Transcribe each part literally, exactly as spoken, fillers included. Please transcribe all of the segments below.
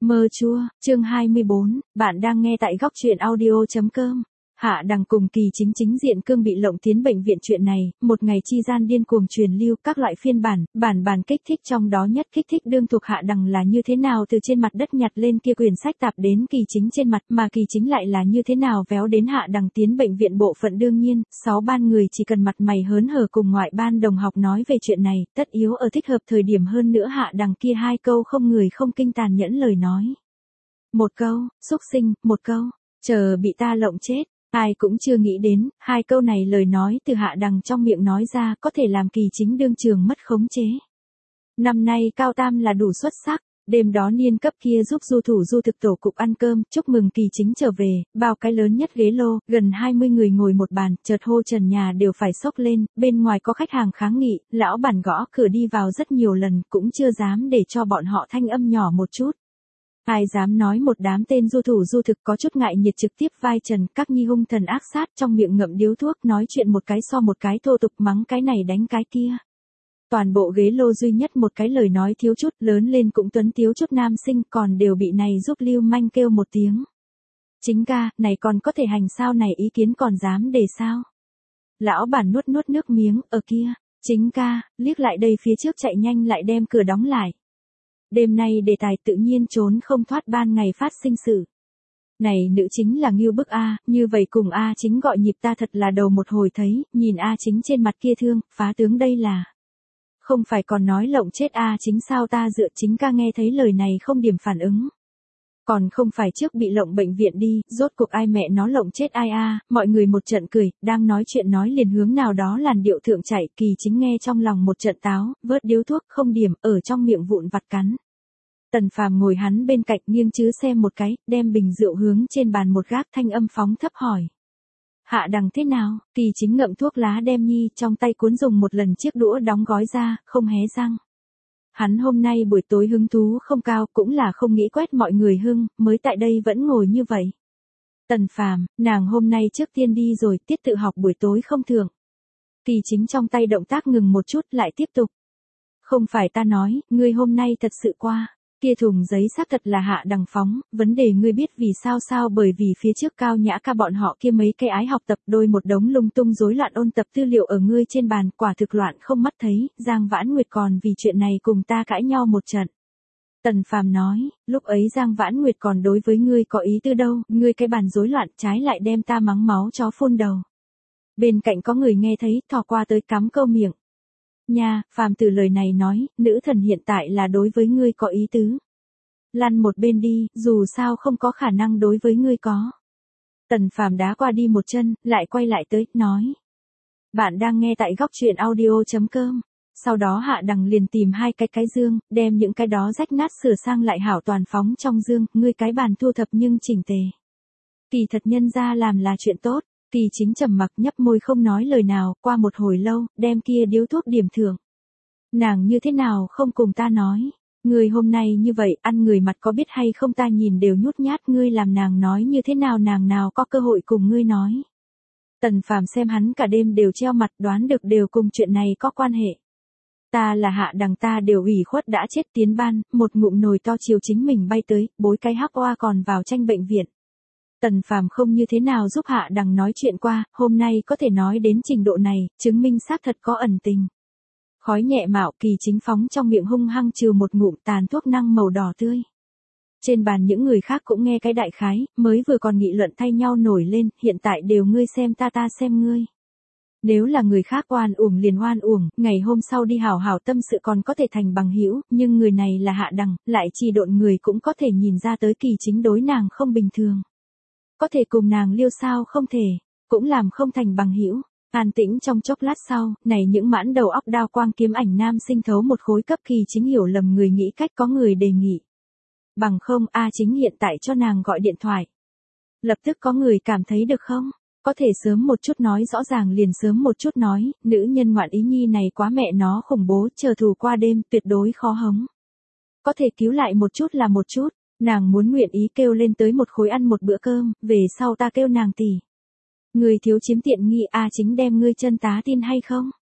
Mơ chua, chương hai mươi bốn, bạn đang nghe tại góc truyện audio chấm com. Hạ Đằng cùng Kỳ Chính chính diện cương bị lộng tiến bệnh viện chuyện này, một ngày chi gian điên cuồng truyền lưu các loại phiên bản, bản bản kích thích trong đó nhất kích thích đương thuộc Hạ Đằng là như thế nào từ trên mặt đất nhặt lên kia quyển sách tạp đến Kỳ Chính trên mặt, mà Kỳ Chính lại là như thế nào véo đến Hạ Đằng tiến bệnh viện bộ phận. Đương nhiên, sáu ban người chỉ cần mặt mày hớn hở cùng ngoại ban đồng học nói về chuyện này, tất yếu ở thích hợp thời điểm hơn nữa Hạ Đằng kia hai câu không người không kinh tàn nhẫn lời nói. Một câu, xúc sinh, một câu, chờ bị ta lộng chết. Ai cũng chưa nghĩ đến, hai câu này lời nói từ Hạ Đằng trong miệng nói ra có thể làm Kỳ Chính đương trường mất khống chế. Năm nay Cao Tam là đủ xuất sắc, đêm đó niên cấp kia giúp du thủ du thực tổ cục ăn cơm, chúc mừng Kỳ Chính trở về, bao cái lớn nhất ghế lô, gần hai mươi người ngồi một bàn, chợt hô trần nhà đều phải sốc lên, bên ngoài có khách hàng kháng nghị, lão bản gõ cửa đi vào rất nhiều lần, cũng chưa dám để cho bọn họ thanh âm nhỏ một chút. Ai dám nói một đám tên du thủ du thực có chút ngại nhiệt trực tiếp vai trần, các nhi hung thần ác sát trong miệng ngậm điếu thuốc nói chuyện một cái so một cái thô tục mắng cái này đánh cái kia. Toàn bộ ghế lô duy nhất một cái lời nói thiếu chút lớn lên cũng tuấn tiếu chút nam sinh còn đều bị này giúp lưu manh kêu một tiếng. Chính ca, này còn có thể hành sao này ý kiến còn dám để sao. Lão bản nuốt nuốt nước miếng, ở kia, chính ca, liếc lại đây phía trước chạy nhanh lại đem cửa đóng lại. Đêm nay đề tài tự nhiên trốn không thoát ban ngày phát sinh sự. Này nữ chính là Ngưu Bức A, như vậy cùng A Chính gọi nhịp ta thật là đầu một hồi thấy, nhìn A Chính trên mặt kia thương, phá tướng đây là. Không phải còn nói lộng chết A Chính sao ta dựa chính ca nghe thấy lời này không điểm phản ứng. Còn không phải trước bị lộng bệnh viện đi, rốt cuộc ai mẹ nó lộng chết ai a, mọi người một trận cười, đang nói chuyện nói liền hướng nào đó làn điệu thượng chạy, Kỳ Chính nghe trong lòng một trận táo, vớt điếu thuốc không điểm, ở trong miệng vụn vặt cắn. Tần Phàm ngồi hắn bên cạnh nghiêng chứ xem một cái, đem bình rượu hướng trên bàn một gác thanh âm phóng thấp hỏi. Hạ Đằng thế nào, Kỳ Chính ngậm thuốc lá đem nhi trong tay cuốn dùng một lần chiếc đũa đóng gói ra, không hé răng. Hắn hôm nay buổi tối hứng thú không cao cũng là không nghĩ quét mọi người hưng, mới tại đây vẫn ngồi như vậy. Tần Phàm, nàng hôm nay trước tiên đi rồi, tiết tự học buổi tối không thường. Kỳ Chính trong tay động tác ngừng một chút lại tiếp tục. Không phải ta nói, ngươi hôm nay thật sự qua. Kia thùng giấy xác thật là Hạ Đằng phóng, vấn đề ngươi biết vì sao sao bởi vì phía trước Cao Nhã ca bọn họ kia mấy cái ái học tập đôi một đống lung tung rối loạn ôn tập tư liệu ở ngươi trên bàn, quả thực loạn không mắt thấy, Giang Vãn Nguyệt còn vì chuyện này cùng ta cãi nhau một trận. Tần Phàm nói, lúc ấy Giang Vãn Nguyệt còn đối với ngươi có ý tư đâu, ngươi cái bàn rối loạn trái lại đem ta mắng máu chó phun đầu. Bên cạnh có người nghe thấy, thò qua tới cắm câu miệng. Nha, Phàm từ lời này nói, nữ thần hiện tại là đối với ngươi có ý tứ. Lăn một bên đi, dù sao không có khả năng đối với ngươi có. Tần Phàm đá qua đi một chân, lại quay lại tới, nói. Bạn đang nghe tại góc truyện audio chấm com. Sau đó Hạ Đằng liền tìm hai cái cái dương, đem những cái đó rách nát sửa sang lại hảo toàn phóng trong dương, ngươi cái bàn thu thập nhưng chỉnh tề. Kỳ thật nhân ra làm là chuyện tốt. Kỳ Chính trầm mặc nhấp môi không nói lời nào, qua một hồi lâu, đem kia điếu thuốc điểm thưởng. Nàng như thế nào không cùng ta nói, ngươi hôm nay như vậy, ăn người mặt có biết hay không ta nhìn đều nhút nhát, ngươi làm nàng nói như thế nào nàng nào có cơ hội cùng ngươi nói. Tần Phàm xem hắn cả đêm đều treo mặt đoán được đều cùng chuyện này có quan hệ. Ta là Hạ Đằng ta đều ủy khuất đã chết tiến ban, một ngụm nồi to chiều chính mình bay tới, bối cái hắc oa còn vào tranh bệnh viện. Tần Phàm không như thế nào giúp Hạ Đằng nói chuyện qua, hôm nay có thể nói đến trình độ này, chứng minh xác thật có ẩn tình. Khói nhẹ mạo, Kỳ Chính phóng trong miệng hung hăng trừ một ngụm tàn thuốc năng màu đỏ tươi. Trên bàn những người khác cũng nghe cái đại khái, mới vừa còn nghị luận thay nhau nổi lên, hiện tại đều ngươi xem ta ta xem ngươi. Nếu là người khác oan uổng liền oan uổng, ngày hôm sau đi hảo hảo tâm sự còn có thể thành bằng hữu, nhưng người này là Hạ Đằng, lại chỉ độn người cũng có thể nhìn ra tới Kỳ Chính đối nàng không bình thường. Có thể cùng nàng liêu sao không thể, cũng làm không thành bằng hữu. An tĩnh trong chốc lát sau, này những mãn đầu óc đao quang kiếm ảnh nam sinh thấu một khối cấp Kỳ Chính hiểu lầm người nghĩ cách có người đề nghị. Bằng không A Chính hiện tại cho nàng gọi điện thoại. Lập tức có người cảm thấy được không? Có thể sớm một chút nói rõ ràng liền sớm một chút nói, nữ nhân ngoạn ý nhi này quá mẹ nó khủng bố, chờ thù qua đêm tuyệt đối khó hống. Có thể cứu lại một chút là một chút. Nàng muốn nguyện ý kêu lên tới một khối ăn một bữa cơm, về sau ta kêu nàng tỷ. Người thiếu chiếm tiện nghi A Chính đem ngươi chân tá tin hay không?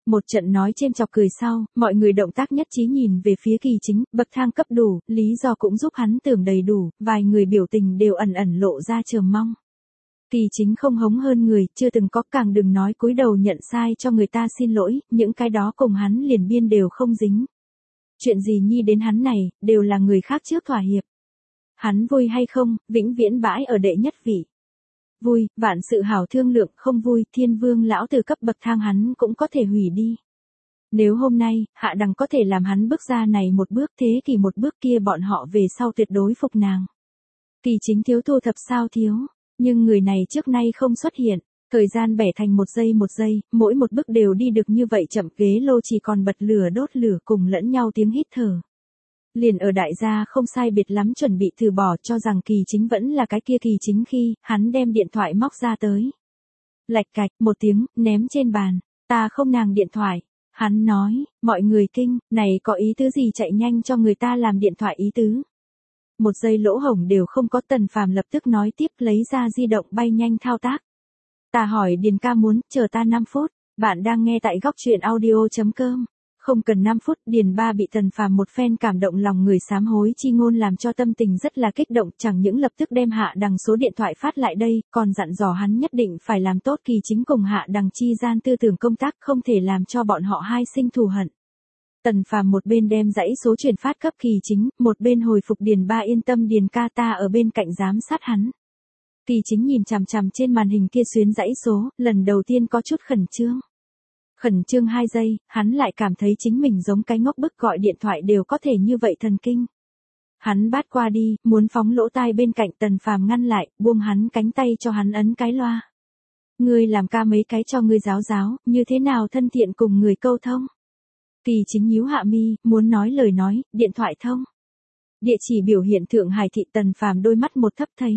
Một trận nói chêm chọc cười sau, mọi người động tác nhất trí nhìn về phía Kỳ Chính, bậc thang cấp đủ, lý do cũng giúp hắn tưởng đầy đủ, vài người biểu tình đều ẩn ẩn lộ ra chờ mong. Kỳ Chính không hống hơn người, chưa từng có, càng đừng nói cúi đầu nhận sai cho người ta xin lỗi, những cái đó cùng hắn liền biên đều không dính. Chuyện gì nhi đến hắn này, đều là người khác trước thỏa hiệp. Hắn vui hay không, vĩnh viễn bãi ở đệ nhất vị. Vui, vạn sự hảo thương lượng, không vui, thiên vương lão từ cấp bậc thang hắn cũng có thể hủy đi. Nếu hôm nay, Hạ Đằng có thể làm hắn bước ra này một bước, thế thì một bước kia bọn họ về sau tuyệt đối phục nàng. Kỳ Chính thiếu thu thập sao thiếu, nhưng người này trước nay không xuất hiện, thời gian bẻ thành một giây một giây, mỗi một bước đều đi được như vậy chậm, ghế lô chỉ còn bật lửa đốt lửa cùng lẫn nhau tiếng hít thở. Liền ở đại gia không sai biệt lắm chuẩn bị từ bỏ cho rằng Kỳ Chính vẫn là cái kia Kỳ Chính khi, hắn đem điện thoại móc ra tới. Lạch cạch, một tiếng, ném trên bàn, ta không nàng điện thoại. Hắn nói, mọi người kinh, này có ý tứ gì chạy nhanh cho người ta làm điện thoại ý tứ. Một giây lỗ hổng đều không có. Tần Phàm lập tức nói tiếp, lấy ra di động bay nhanh thao tác. Ta hỏi Điền ca muốn, chờ ta năm phút, bạn đang nghe tại góc truyện audio chấm com. Không cần năm phút, Điền ba bị Tần Phàm một phen cảm động lòng người sám hối chi ngôn làm cho tâm tình rất là kích động, chẳng những lập tức đem Hạ Đằng số điện thoại phát lại đây, còn dặn dò hắn nhất định phải làm tốt Kỳ Chính cùng Hạ Đằng chi gian tư tưởng công tác, không thể làm cho bọn họ hai sinh thù hận. Tần Phàm một bên đem dãy số truyền phát cấp Kỳ Chính, một bên hồi phục Điền ba yên tâm, Điền ca ta ở bên cạnh giám sát hắn. Kỳ Chính nhìn chằm chằm trên màn hình kia xuyến dãy số, lần đầu tiên có chút khẩn trương. Khẩn trương hai giây, hắn lại cảm thấy chính mình giống cái ngốc bức, gọi điện thoại đều có thể như vậy thần kinh. Hắn bát qua đi, muốn phóng lỗ tai bên cạnh, Tần Phàm ngăn lại, buông hắn cánh tay cho hắn ấn cái loa. Ngươi làm ca mấy cái cho ngươi giáo giáo, như thế nào thân thiện cùng người câu thông. Kỳ Chính nhíu hạ mi, muốn nói lời nói, điện thoại thông. Địa chỉ biểu hiện Thượng Hải thị. Tần Phàm đôi mắt một thấp thấy.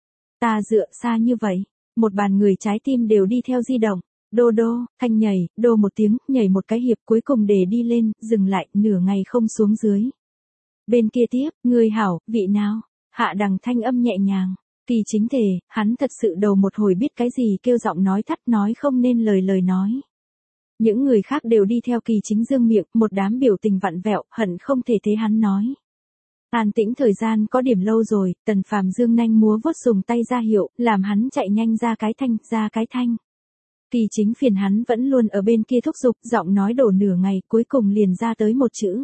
Ta dựa xa như vậy, một bàn người trái tim đều đi theo di động. Đô đô, thanh nhảy, đô một tiếng, nhảy một cái hiệp cuối cùng để đi lên, dừng lại, nửa ngày không xuống dưới. Bên kia tiếp, người hảo, vị nào? Hạ Đằng thanh âm nhẹ nhàng. Kỳ Chính thề, hắn thật sự đầu một hồi biết cái gì kêu giọng nói thắt, nói không nên lời lời nói. Những người khác đều đi theo Kỳ Chính dương miệng, một đám biểu tình vặn vẹo, hận không thể thế hắn nói. An tĩnh thời gian có điểm lâu rồi, Tần Phàm dương nanh múa vuốt dùng tay ra hiệu, làm hắn chạy nhanh ra cái thanh, ra cái thanh. Kỳ Chính phiền hắn vẫn luôn ở bên kia thúc giục, giọng nói đổ nửa ngày, cuối cùng liền ra tới một chữ.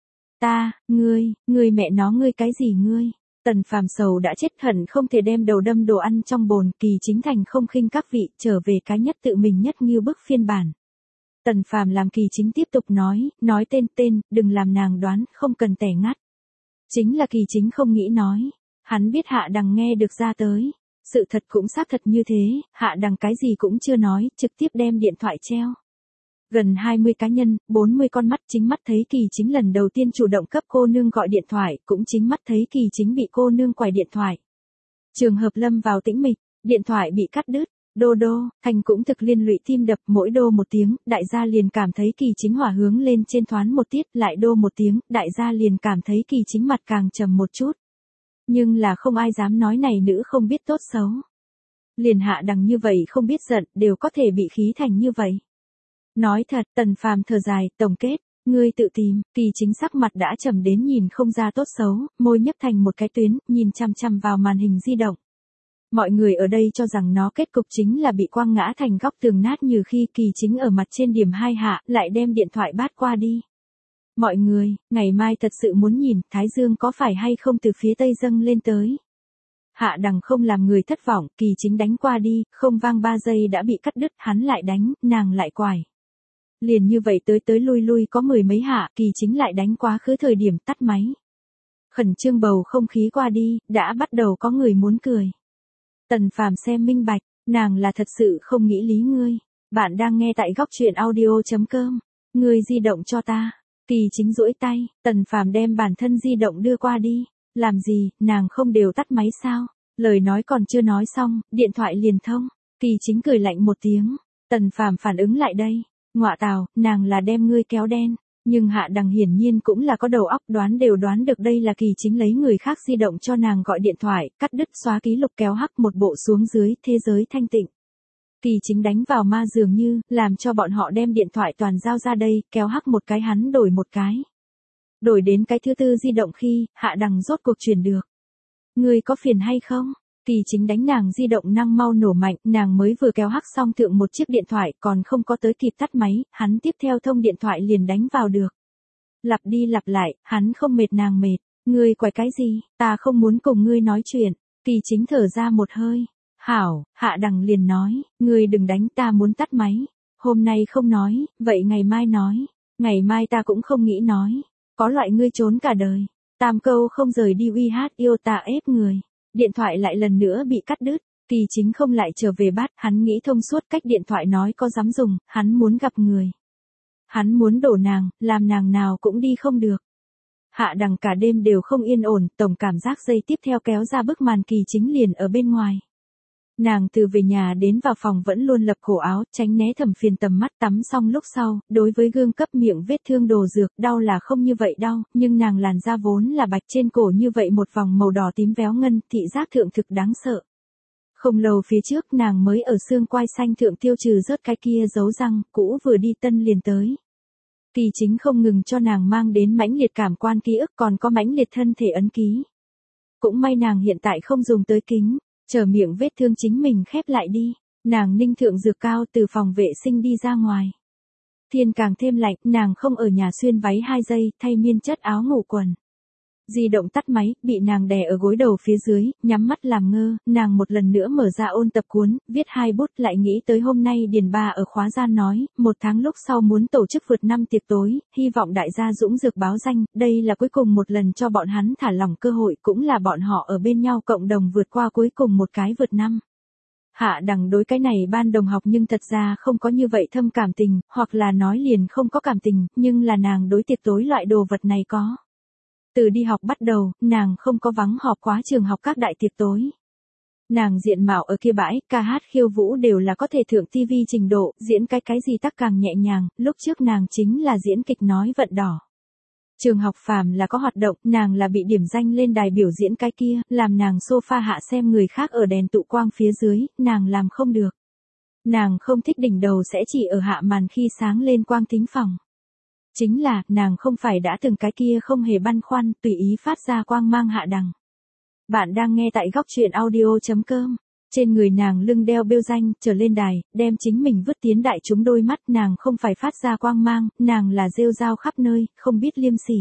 Ta, ngươi, ngươi mẹ nó ngươi cái gì ngươi? Tần Phàm sầu đã chết, hận không thể đem đầu đâm đồ ăn trong bồn. Kỳ Chính thành không khinh các vị, trở về cái nhất tự mình nhất như bức phiên bản. Tần Phàm làm Kỳ Chính tiếp tục nói, nói tên tên, đừng làm nàng đoán, không cần tẻ ngắt. Chính là Kỳ Chính không nghĩ nói, hắn biết Hạ Đằng nghe được ra tới. Sự thật cũng xác thật như thế, Hạ Đằng cái gì cũng chưa nói, trực tiếp đem điện thoại treo. Gần hai mươi cá nhân, bốn mươi con mắt chính mắt thấy Kỳ Chính lần đầu tiên chủ động cấp cô nương gọi điện thoại, cũng chính mắt thấy Kỳ Chính bị cô nương quải điện thoại. Trường hợp lâm vào tĩnh mịch, điện thoại bị cắt đứt, đô đô, thành cũng thực liên lụy tim đập, mỗi đô một tiếng, đại gia liền cảm thấy Kỳ Chính hỏa hướng lên trên thoáng một tiết, lại đô một tiếng, đại gia liền cảm thấy Kỳ Chính mặt càng trầm một chút. Nhưng là không ai dám nói này nữ không biết tốt xấu. Liền Hạ Đằng như vậy không biết giận, đều có thể bị khí thành như vậy. Nói thật, Tần Phàm thở dài, tổng kết, ngươi tự tìm. Kỳ Chính sắc mặt đã trầm đến nhìn không ra tốt xấu, môi nhấp thành một cái tuyến, nhìn chăm chăm vào màn hình di động. Mọi người ở đây cho rằng nó kết cục chính là bị quăng ngã thành góc tường nát, như khi Kỳ Chính ở mặt trên điểm hai hạ, lại đem điện thoại bát qua đi. Mọi người, ngày mai thật sự muốn nhìn, Thái Dương có phải hay không từ phía tây dâng lên tới. Hạ Đằng không làm người thất vọng, Kỳ Chính đánh qua đi, không vang ba giây đã bị cắt đứt, hắn lại đánh, nàng lại quải. Liền như vậy tới tới lui lui có mười mấy hạ, Kỳ Chính lại đánh quá khứ, thời điểm tắt máy. Khẩn trương bầu không khí qua đi, đã bắt đầu có người muốn cười. Tần Phàm xem minh bạch, nàng là thật sự không nghĩ lý ngươi. Bạn đang nghe tại góc truyện audio chấm com. Ngươi di động cho ta. Kỳ Chính duỗi tay, Tần Phàm đem bản thân di động đưa qua đi. Làm gì, nàng không đều tắt máy sao? Lời nói còn chưa nói xong, điện thoại liền thông. Kỳ Chính cười lạnh một tiếng. Tần Phàm phản ứng lại đây. Ngọa tào, nàng là đem ngươi kéo đen. Nhưng Hạ Đằng hiển nhiên cũng là có đầu óc, đoán đều đoán được đây là Kỳ Chính lấy người khác di động cho nàng gọi điện thoại, cắt đứt xóa ký lục kéo hắc một bộ xuống dưới, thế giới thanh tịnh. Kỳ Chính đánh vào ma dường như, làm cho bọn họ đem điện thoại toàn giao ra đây, kéo hắc một cái hắn đổi một cái. Đổi đến cái thứ tư di động khi, Hạ Đằng rốt cuộc truyền được. Ngươi có phiền hay không? Kỳ Chính đánh nàng di động năng mau nổ mạnh, nàng mới vừa kéo hắc xong thượng một chiếc điện thoại còn không có tới kịp tắt máy, hắn tiếp theo thông điện thoại liền đánh vào được. Lặp đi lặp lại, hắn không mệt nàng mệt. Ngươi quậy cái gì, ta không muốn cùng ngươi nói chuyện. Kỳ Chính thở ra một hơi. Hảo, Hạ Đằng liền nói, ngươi đừng đánh, ta muốn tắt máy. Hôm nay không nói, vậy ngày mai nói. Ngày mai ta cũng không nghĩ nói. Có loại ngươi trốn cả đời. Tam câu không rời đi uy hát yêu ta ép người. Điện thoại lại lần nữa bị cắt đứt. Kỳ Chính không lại trở về bắt, hắn nghĩ thông suốt cách điện thoại nói có dám dùng, hắn muốn gặp người. Hắn muốn đổ nàng, làm nàng nào cũng đi không được. Hạ Đằng cả đêm đều không yên ổn, tổng cảm giác giây tiếp theo kéo ra bức màn Kỳ Chính liền ở bên ngoài. Nàng từ về nhà đến vào phòng vẫn luôn lập cổ áo, tránh né Thẩm Phiền tầm mắt, tắm xong lúc sau, đối với gương cấp miệng vết thương đồ dược, đau là không như vậy đau, nhưng nàng làn da vốn là bạch trên cổ như vậy một vòng màu đỏ tím véo ngân, thị giác thượng thực đáng sợ. Không lâu phía trước nàng mới ở xương quai xanh thượng tiêu trừ rớt cái kia dấu răng, cũ vừa đi tân liền tới. Kỳ Chính không ngừng cho nàng mang đến mãnh liệt cảm quan ký ức còn có mãnh liệt thân thể ấn ký. Cũng may nàng hiện tại không dùng tới kính, chờ miệng vết thương chính mình khép lại đi. Nàng ninh thượng dược cao từ phòng vệ sinh đi ra ngoài. Thiên càng thêm lạnh, nàng không ở nhà xuyên váy hai giây, thay miên chất áo ngủ quần. Di động tắt máy, bị nàng đè ở gối đầu phía dưới, nhắm mắt làm ngơ, nàng một lần nữa mở ra ôn tập cuốn, viết hai bút lại nghĩ tới hôm nay Điền Ba ở khóa gian nói, một tháng lúc sau muốn tổ chức vượt năm tiệc tối, hy vọng đại gia dũng dược báo danh, đây là cuối cùng một lần cho bọn hắn thả lỏng cơ hội, cũng là bọn họ ở bên nhau cộng đồng vượt qua cuối cùng một cái vượt năm. Hạ Đằng đối cái này ban đồng học nhưng thật ra không có như vậy thâm cảm tình, hoặc là nói liền không có cảm tình, nhưng là nàng đối tiệc tối loại đồ vật này có. Từ đi học bắt đầu, nàng không có vắng họp quá trường học các đại tiệc tối. Nàng diện mạo ở kia bãi, ca hát khiêu vũ đều là có thể thượng ti vi trình độ, diễn cái cái gì tắc càng nhẹ nhàng, lúc trước nàng chính là diễn kịch nói vận đỏ. Trường học phàm là có hoạt động, nàng là bị điểm danh lên đài biểu diễn cái kia, làm nàng sofa hạ xem người khác ở đèn tụ quang phía dưới, nàng làm không được. Nàng không thích đỉnh đầu sẽ chỉ ở hạ màn khi sáng lên quang thính phòng. Chính là, nàng không phải đã từng cái kia không hề băn khoăn, tùy ý phát ra quang mang Hạ Đằng. Bạn đang nghe tại góc truyện audio chấm com. Trên người nàng lưng đeo bêu danh, trở lên đài, đem chính mình vứt tiến đại chúng đôi mắt, nàng không phải phát ra quang mang, nàng là rêu rao khắp nơi, không biết liêm sỉ.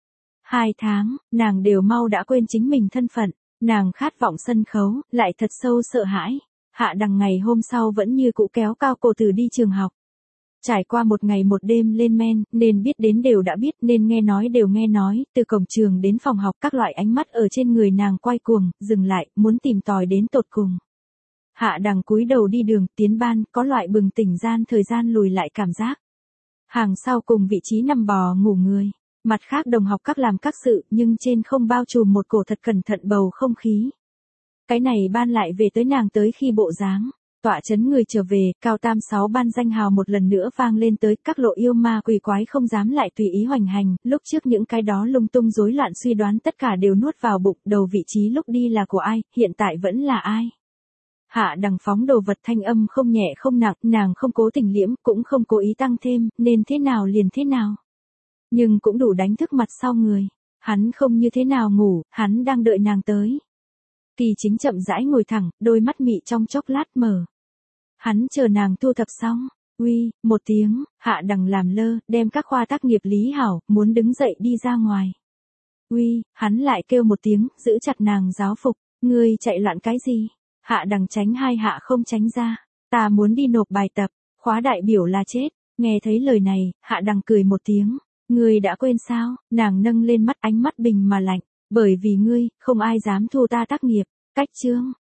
Hai tháng, nàng đều mau đã quên chính mình thân phận, nàng khát vọng sân khấu, lại thật sâu sợ hãi. Hạ Đằng ngày hôm sau vẫn như cũ kéo cao cổ tử đi trường học. Trải qua một ngày một đêm lên men, nên biết đến đều đã biết, nên nghe nói đều nghe nói, từ cổng trường đến phòng học các loại ánh mắt ở trên người nàng quay cuồng, dừng lại, muốn tìm tòi đến tột cùng. Hạ Đằng cúi đầu đi đường, tiến ban, có loại bừng tỉnh gian thời gian lùi lại cảm giác. Hàng sau cùng vị trí nằm bò ngủ người, mặt khác đồng học các làm các sự, nhưng trên không bao trùm một cổ thật cẩn thận bầu không khí. Cái này ban lại về tới nàng tới khi bộ dáng. Tọa chấn người trở về, cao tam sáu ban danh hào một lần nữa vang lên tới, các lộ yêu ma quỷ quái không dám lại tùy ý hoành hành, lúc trước những cái đó lung tung rối loạn suy đoán tất cả đều nuốt vào bụng, đầu vị trí lúc đi là của ai, hiện tại vẫn là ai. Hạ Đằng phóng đồ vật thanh âm không nhẹ không nặng, nàng không cố tình liễm, cũng không cố ý tăng thêm, nên thế nào liền thế nào. Nhưng cũng đủ đánh thức mặt sau người, hắn không như thế nào ngủ, hắn đang đợi nàng tới. Kỳ Chính chậm rãi ngồi thẳng, đôi mắt mị trong chốc lát mở. Hắn chờ nàng thu thập xong, uy, một tiếng, Hạ Đằng làm lơ, đem các khoa tác nghiệp lý hảo, muốn đứng dậy đi ra ngoài. Uy, hắn lại kêu một tiếng, giữ chặt nàng giáo phục, ngươi chạy loạn cái gì? Hạ Đằng tránh hai hạ không tránh ra, ta muốn đi nộp bài tập, khóa đại biểu là chết, nghe thấy lời này, Hạ Đằng cười một tiếng, ngươi đã quên sao, nàng nâng lên mắt ánh mắt bình mà lạnh, bởi vì ngươi, không ai dám thu ta tác nghiệp, cách chương.